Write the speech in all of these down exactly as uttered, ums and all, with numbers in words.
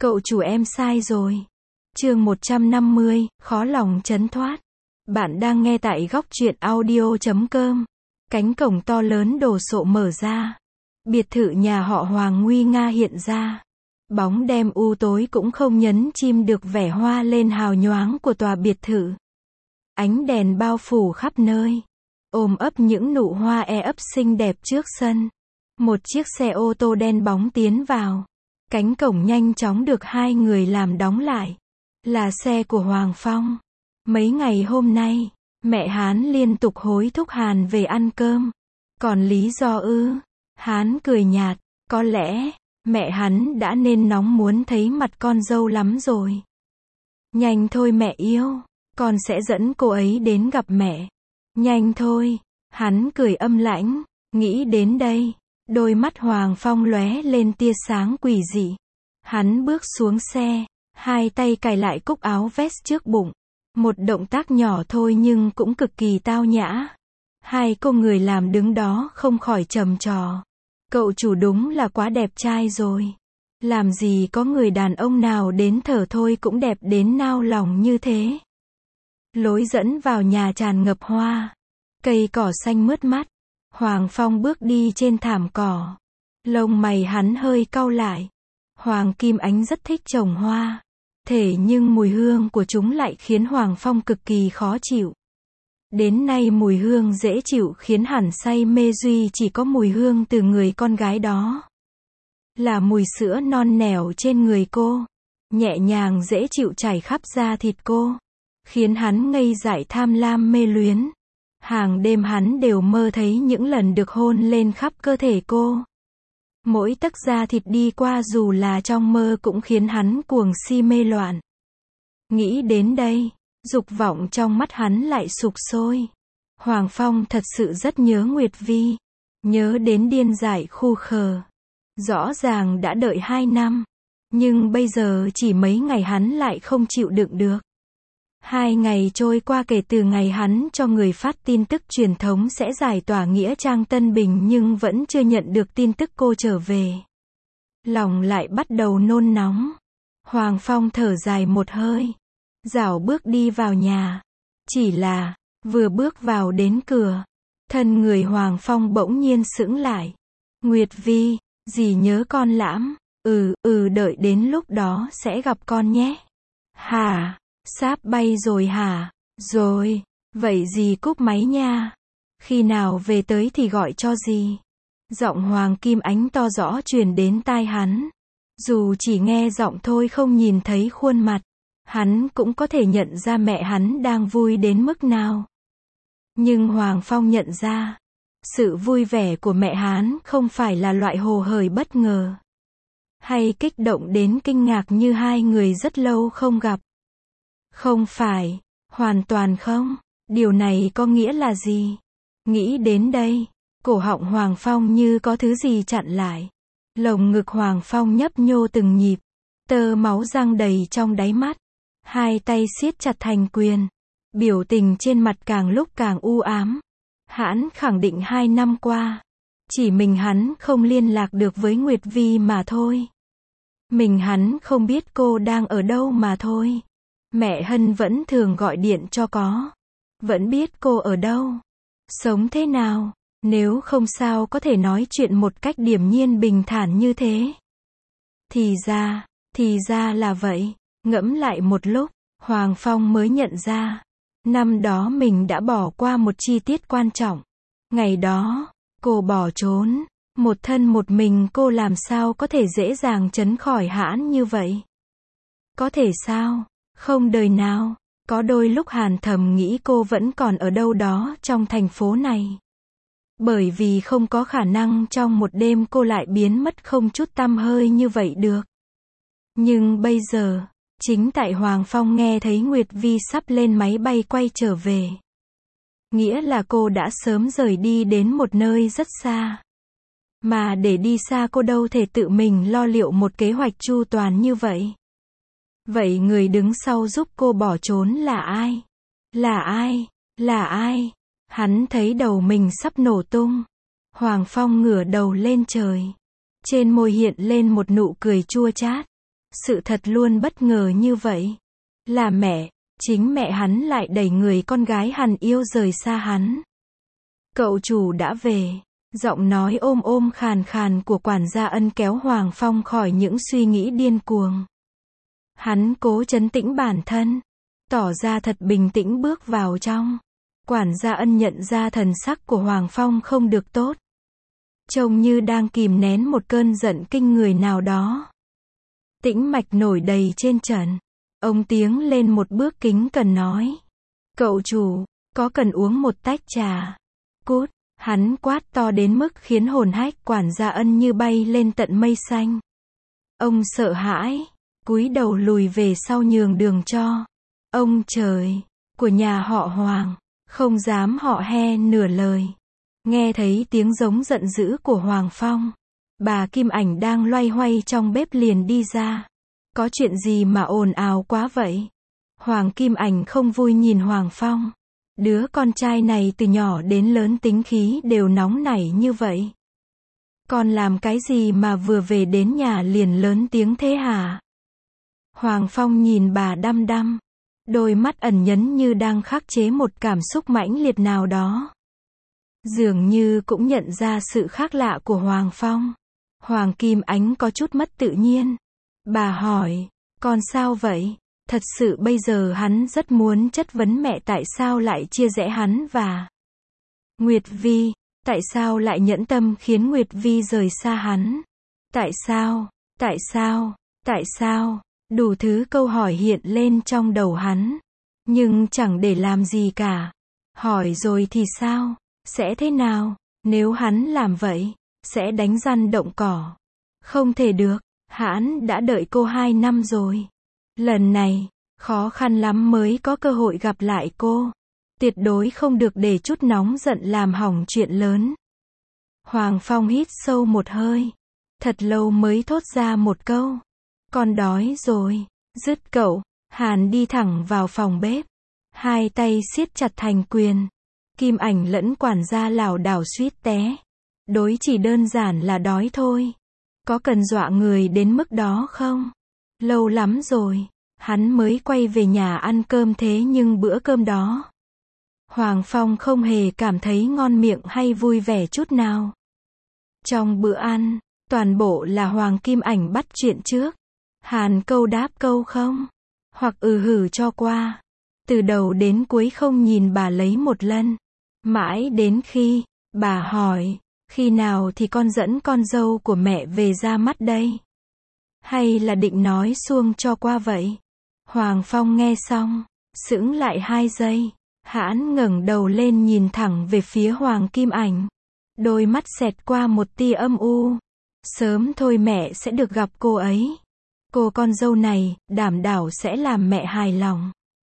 Cậu chủ em sai rồi. Chương một trăm năm mươi, khó lòng trấn thoát. Bạn đang nghe tại góc truyện audio chấm com. Cánh cổng to lớn đồ sộ mở ra. Biệt thự nhà họ Hoàng nguy nga hiện ra. Bóng đêm u tối cũng không nhấn chìm được vẻ hoa lên hào nhoáng của tòa biệt thự. Ánh đèn bao phủ khắp nơi. Ôm ấp những nụ hoa e ấp xinh đẹp trước sân. Một chiếc xe ô tô đen bóng tiến vào. Cánh cổng nhanh chóng được hai người làm đóng lại. Là xe của Hoàng Phong. Mấy ngày hôm nay, mẹ Hán liên tục hối thúc Hàn về ăn cơm. Còn lý do ư? Hán cười nhạt, có lẽ, mẹ hắn đã nên nóng muốn thấy mặt con dâu lắm rồi. Nhanh thôi mẹ yêu, con sẽ dẫn cô ấy đến gặp mẹ. Nhanh thôi, hắn cười âm lãnh, nghĩ đến đây. Đôi mắt Hoàng Phong lóe lên tia sáng quỷ dị. Hắn bước xuống xe, hai tay cài lại cúc áo vest trước bụng. Một động tác nhỏ thôi nhưng cũng cực kỳ tao nhã. Hai cô người làm đứng đó không khỏi trầm trồ. Cậu chủ đúng là quá đẹp trai rồi. Làm gì có người đàn ông nào đến thở thôi cũng đẹp đến nao lòng như thế. Lối dẫn vào nhà tràn ngập hoa. Cây cỏ xanh mướt mắt. Hoàng Phong bước đi trên thảm cỏ. Lông mày hắn hơi cau lại. Hoàng Kim Ánh rất thích trồng hoa. Thế nhưng mùi hương của chúng lại khiến Hoàng Phong cực kỳ khó chịu. Đến nay mùi hương dễ chịu khiến hẳn say mê duy chỉ có mùi hương từ người con gái đó. Là mùi sữa non nẻo trên người cô. Nhẹ nhàng dễ chịu chảy khắp da thịt cô. Khiến hắn ngây dại tham lam mê luyến. Hàng đêm hắn đều mơ thấy những lần được hôn lên khắp cơ thể cô. Mỗi tấc da thịt đi qua dù là trong mơ cũng khiến hắn cuồng si mê loạn. Nghĩ đến đây, dục vọng trong mắt hắn lại sục sôi. Hoàng Phong thật sự rất nhớ Nguyệt Vi. Nhớ đến điên dại khu khờ. Rõ ràng đã đợi hai năm. Nhưng bây giờ chỉ mấy ngày hắn lại không chịu đựng được. Hai ngày trôi qua kể từ ngày hắn cho người phát tin tức truyền thống sẽ giải tỏa nghĩa trang Tân Bình nhưng vẫn chưa nhận được tin tức cô trở về. Lòng lại bắt đầu nôn nóng. Hoàng Phong thở dài một hơi. Rảo bước đi vào nhà. Chỉ là, vừa bước vào đến cửa. Thân người Hoàng Phong bỗng nhiên sững lại. Nguyệt Vi, dì nhớ con lắm. Ừ, ừ đợi đến lúc đó sẽ gặp con nhé. Hả? Sáp bay rồi hả? Rồi, vậy dì cúp máy nha. Khi nào về tới thì gọi cho dì. Giọng Hoàng Kim Ánh to rõ truyền đến tai hắn. Dù chỉ nghe giọng thôi không nhìn thấy khuôn mặt, hắn cũng có thể nhận ra mẹ hắn đang vui đến mức nào. Nhưng Hoàng Phong nhận ra, sự vui vẻ của mẹ hắn không phải là loại hồ hởi bất ngờ. Hay kích động đến kinh ngạc như hai người rất lâu không gặp. Không phải, hoàn toàn không. Điều này có nghĩa là gì? Nghĩ đến đây, cổ họng Hoàng Phong như có thứ gì chặn lại. Lồng ngực Hoàng Phong nhấp nhô từng nhịp. Tơ máu răng đầy trong đáy mắt. Hai tay siết chặt thành quyền. Biểu tình trên mặt càng lúc càng u ám. Hắn khẳng định hai năm qua, chỉ mình hắn không liên lạc được với Nguyệt Vi mà thôi. Mình hắn không biết cô đang ở đâu mà thôi. Mẹ Hân vẫn thường gọi điện cho có. Vẫn biết cô ở đâu. Sống thế nào. Nếu không sao có thể nói chuyện một cách điềm nhiên bình thản như thế. Thì ra, thì ra là vậy. Ngẫm lại một lúc, Hoàng Phong mới nhận ra. Năm đó mình đã bỏ qua một chi tiết quan trọng. Ngày đó, cô bỏ trốn. Một thân một mình cô làm sao có thể dễ dàng tránh khỏi hãn như vậy. Có thể sao? Không đời nào. Có đôi lúc Hàn thầm nghĩ cô vẫn còn ở đâu đó trong thành phố này. Bởi vì không có khả năng trong một đêm cô lại biến mất không chút tăm hơi như vậy được. Nhưng bây giờ, chính tại Hoàng Phong nghe thấy Nguyệt Vi sắp lên máy bay quay trở về. Nghĩa là cô đã sớm rời đi đến một nơi rất xa. Mà để đi xa cô đâu thể tự mình lo liệu một kế hoạch chu toàn như vậy. Vậy người đứng sau giúp cô bỏ trốn là ai? Là ai? Là ai? Hắn thấy đầu mình sắp nổ tung. Hoàng Phong ngửa đầu lên trời. Trên môi hiện lên một nụ cười chua chát. Sự thật luôn bất ngờ như vậy. Là mẹ, chính mẹ hắn lại đẩy người con gái hắn yêu rời xa hắn. Cậu chủ đã về. Giọng nói ôm ôm khàn khàn của quản gia Ân kéo Hoàng Phong khỏi những suy nghĩ điên cuồng. Hắn cố trấn tĩnh bản thân, tỏ ra thật bình tĩnh bước vào trong. Quản gia Ân nhận ra thần sắc của Hoàng Phong không được tốt. Trông như đang kìm nén một cơn giận kinh người nào đó. Tĩnh mạch nổi đầy trên trần. Ông tiến lên một bước kính cẩn nói. Cậu chủ, có cần uống một tách trà? Cút, hắn quát to đến mức khiến hồn hách quản gia Ân như bay lên tận mây xanh. Ông sợ hãi, cúi đầu lùi về sau nhường đường cho. Ông trời, của nhà họ Hoàng, không dám họ he nửa lời. Nghe thấy tiếng giống giận dữ của Hoàng Phong. Bà Kim Ảnh đang loay hoay trong bếp liền đi ra. Có chuyện gì mà ồn ào quá vậy? Hoàng Kim Ảnh không vui nhìn Hoàng Phong. Đứa con trai này từ nhỏ đến lớn tính khí đều nóng nảy như vậy. Con làm cái gì mà vừa về đến nhà liền lớn tiếng thế hả? Hoàng Phong nhìn bà đăm đăm. Đôi mắt ẩn nhẫn như đang khắc chế một cảm xúc mãnh liệt nào đó. Dường như cũng nhận ra sự khác lạ của Hoàng Phong. Hoàng Kim Ánh có chút mất tự nhiên. Bà hỏi, con sao vậy? Thật sự bây giờ hắn rất muốn chất vấn mẹ tại sao lại chia rẽ hắn và Nguyệt Vi, tại sao lại nhẫn tâm khiến Nguyệt Vi rời xa hắn? Tại sao, tại sao, tại sao? Đủ thứ câu hỏi hiện lên trong đầu hắn. Nhưng chẳng để làm gì cả. Hỏi rồi thì sao? Sẽ thế nào? Nếu hắn làm vậy, sẽ đánh răn động cỏ. Không thể được, hắn đã đợi cô hai năm rồi. Lần này, khó khăn lắm mới có cơ hội gặp lại cô. Tuyệt đối không được để chút nóng giận làm hỏng chuyện lớn. Hoàng Phong hít sâu một hơi. Thật lâu mới thốt ra một câu. Con đói rồi. Dứt cậu, Hàn đi thẳng vào phòng bếp. Hai tay siết chặt thành quyền. Kim Ảnh lẫn quản gia lảo đảo suýt té. Đối chỉ đơn giản là đói thôi. Có cần dọa người đến mức đó không? Lâu lắm rồi, hắn mới quay về nhà ăn cơm thế nhưng bữa cơm đó. Hoàng Phong không hề cảm thấy ngon miệng hay vui vẻ chút nào. Trong bữa ăn, toàn bộ là Hoàng Kim Ảnh bắt chuyện trước. Hàn câu đáp câu không. Hoặc ừ hử cho qua. Từ đầu đến cuối không nhìn bà lấy một lần. Mãi đến khi, bà hỏi, khi nào thì con dẫn con dâu của mẹ về ra mắt đây? Hay là định nói suông cho qua vậy? Hoàng Phong nghe xong, sững lại hai giây. Hãn ngẩng đầu lên nhìn thẳng về phía Hoàng Kim Ảnh. Đôi mắt xẹt qua một tia âm u. Sớm thôi mẹ sẽ được gặp cô ấy. Cô con dâu này, đảm đảo sẽ làm mẹ hài lòng.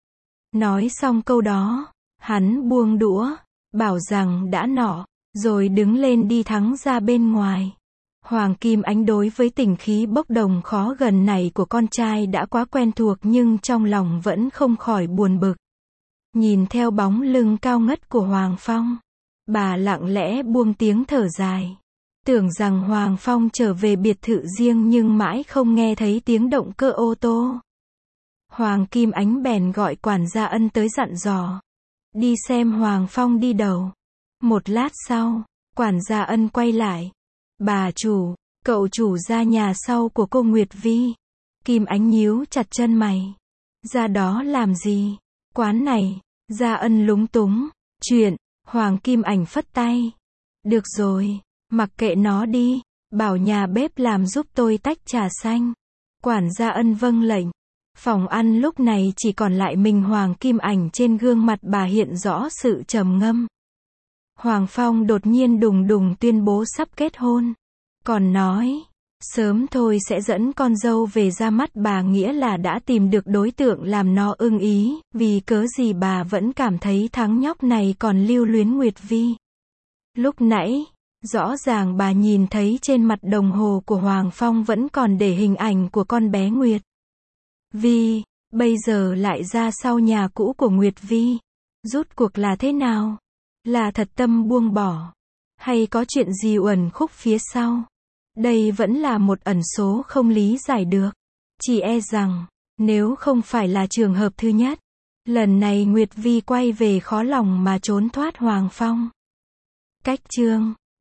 Nói xong câu đó, hắn buông đũa, bảo rằng đã nọ, rồi đứng lên đi thắng ra bên ngoài. Hoàng Kim Ánh đối với tình khí bốc đồng khó gần này của con trai đã quá quen thuộc nhưng trong lòng vẫn không khỏi buồn bực. Nhìn theo bóng lưng cao ngất của Hoàng Phong, bà lặng lẽ buông tiếng thở dài. Tưởng rằng Hoàng Phong trở về biệt thự riêng nhưng mãi không nghe thấy tiếng động cơ ô tô. Hoàng Kim Ánh bèn gọi quản gia Ân tới dặn dò. Đi xem Hoàng Phong đi đầu. Một lát sau, quản gia Ân quay lại. Bà chủ, cậu chủ ra nhà sau của cô Nguyệt Vi. Kim Ánh nhíu chặt chân mày. Ra đó làm gì? Quán này. Gia Ân lúng túng. Chuyện, Hoàng Kim Ảnh phất tay. Được rồi, mặc kệ nó đi. Bảo nhà bếp làm giúp tôi tách trà xanh. Quản gia Ân vâng lệnh. Phòng ăn lúc này chỉ còn lại mình Hoàng Kim Ảnh, trên gương mặt bà hiện rõ sự trầm ngâm. Hoàng Phong đột nhiên đùng đùng tuyên bố sắp kết hôn. Còn nói, sớm thôi sẽ dẫn con dâu về ra mắt bà, nghĩa là đã tìm được đối tượng làm nó ưng ý, vì cớ gì bà vẫn cảm thấy thằng nhóc này còn lưu luyến Nguyệt Vi. Lúc nãy, rõ ràng bà nhìn thấy trên mặt đồng hồ của Hoàng Phong vẫn còn để hình ảnh của con bé Nguyệt Vi, bây giờ lại ra sau nhà cũ của Nguyệt Vi. Rút cuộc là thế nào? Là thật tâm buông bỏ? Hay có chuyện gì uẩn khúc phía sau? Đây vẫn là một ẩn số không lý giải được. Chỉ e rằng, nếu không phải là trường hợp thứ nhất, lần này Nguyệt Vi quay về khó lòng mà trốn thoát Hoàng Phong. Cách chương